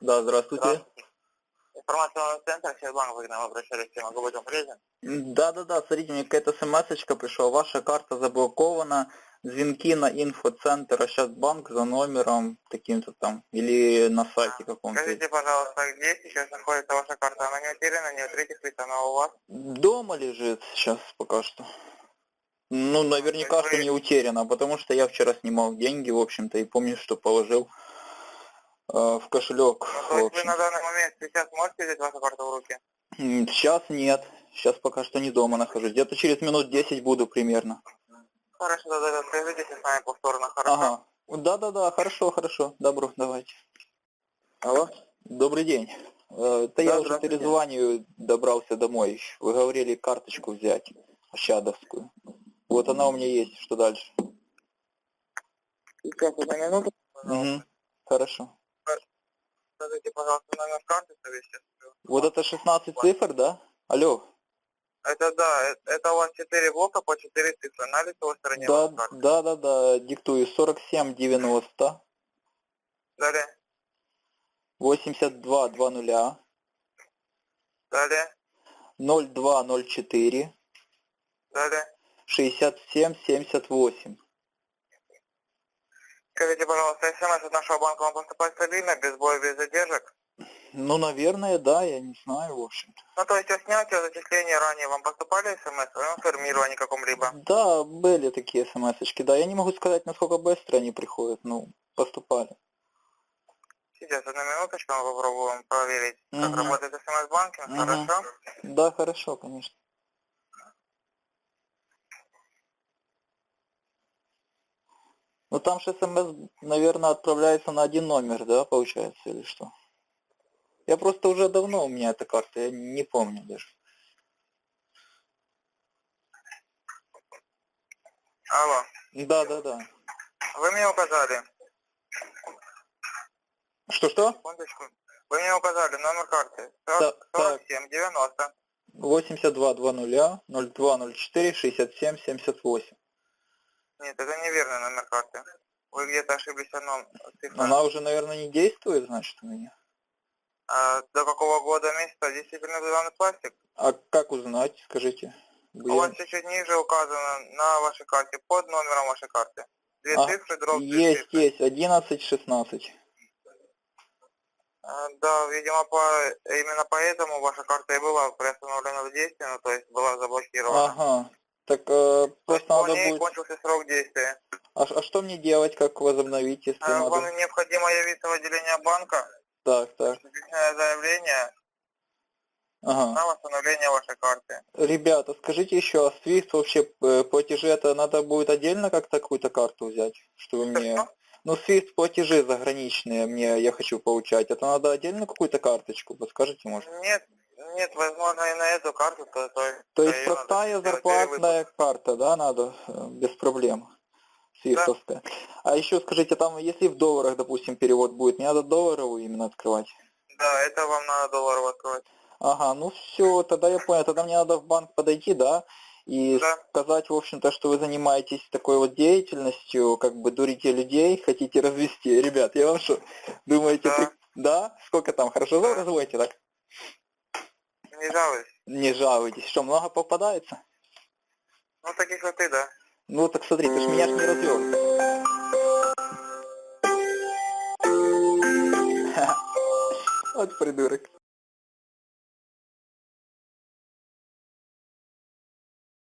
Да, здравствуйте. Здравствуйте. Информационный центр, Сетбанк, вы к нам обращались, я могу быть вам полезен? Да, смотрите, мне какая-то смс-очка пришла, ваша карта заблокована, звонки на инфоцентр Ощадбанк за номером таким-то там, или на сайте каком-то. Скажите, пожалуйста, где сейчас находится ваша карта? Она не утеряна, не у третьих лиц, она у вас? Дома лежит сейчас пока что. Ну, наверняка, То есть что не утеряна, потому что я вчера снимал деньги, в общем-то, и помню, что положил в кошелек. Ну, то есть вы на данный момент сейчас можете взять вашу карту в руки? Сейчас нет, сейчас пока что не дома нахожусь, где-то через минут 10 буду примерно. Хорошо, да, свяжитесь с нами повторно, хорошо? Ага, да, хорошо, добро, давайте. Алло? Добрый день. Это я уже перезваниваю, добрался домой. Вы говорили карточку взять, ощадовскую. Вот она у меня есть, что дальше? Сейчас, одну минуту. Угу. Хорошо. Скажите, пожалуйста, номер карты, что я сейчас скажу. Вот это 16 цифр, да? Алло. Это да, это у вас 4 блока по 4 цифры на лицевой стороне вашей карты. Да, диктую. 4790, Далее, 8220, далее, 0204, далее. 6778. Скажите, пожалуйста, смс от нашего банка вам поступает стабильно, без боя, без задержек? Ну, наверное, да, я не знаю, в общем-то. Ну, то есть о снятии, о зачислении ранее вам поступали смс, о информировании каком-либо? Да, были такие смс-очки, да. Я не могу сказать, насколько быстро они приходят, ну, поступали. Сейчас, одну минуточку, мы попробуем проверить, как работает смс-банкинг, хорошо? Да, хорошо, конечно. Ну, там же смс, наверное, отправляется на один номер, да, получается, или что? Я просто уже давно у меня эта карта, я не помню даже. Алло. Да. Вы мне указали. Что? Секундочку. Вы мне указали номер карты. 4790. 8220 0204 67 78. Нет, это неверный номер карты. Вы где-то ошиблись одном цифре. Она уже, наверное, не действует, значит, у меня. До какого года месяца действительно главный пластик? А как узнать, скажите? У вас чуть-чуть ниже указано на вашей карте, под номером вашей карты. Две цифры, дробь две цифры. Есть, 11-16. Да, видимо, именно поэтому ваша карта и была приостановлена в действии, ну, то есть была заблокирована. Ага, так просто по надо ней будет... кончился срок действия. А что мне делать, как возобновить, если надо? Вам необходимо явиться в отделение банка, Так. написать заявление на восстановление вашей карты. Ребята, скажите еще, а Swift вообще платежи, это надо будет отдельно как-то какую-то карту взять, чтобы мне... Ну, Swift платежи заграничные я хочу получать. Это надо отдельно какую-то карточку, подскажете, может? Нет, возможно, и на эту карту, то есть простая зарплатная карта, да, надо, без проблем, свифтовская. Да. А еще скажите, там, если в долларах, допустим, перевод будет, не надо долларовую именно открывать? Да, это вам надо долларово открывать. Ага, ну все, тогда я понял, тогда мне надо в банк подойти, да, и сказать, в общем-то, что вы занимаетесь такой вот деятельностью, как бы дурите людей, хотите развести. Ребят, я вам что, думаете, да? Сколько там, хорошо разводите, так? Не жалуюсь. Не жалуйтесь. Что, много попадается? Ну, таких вот и да. Ну, так смотри, ты ж меня ж не развел. Вот придурок.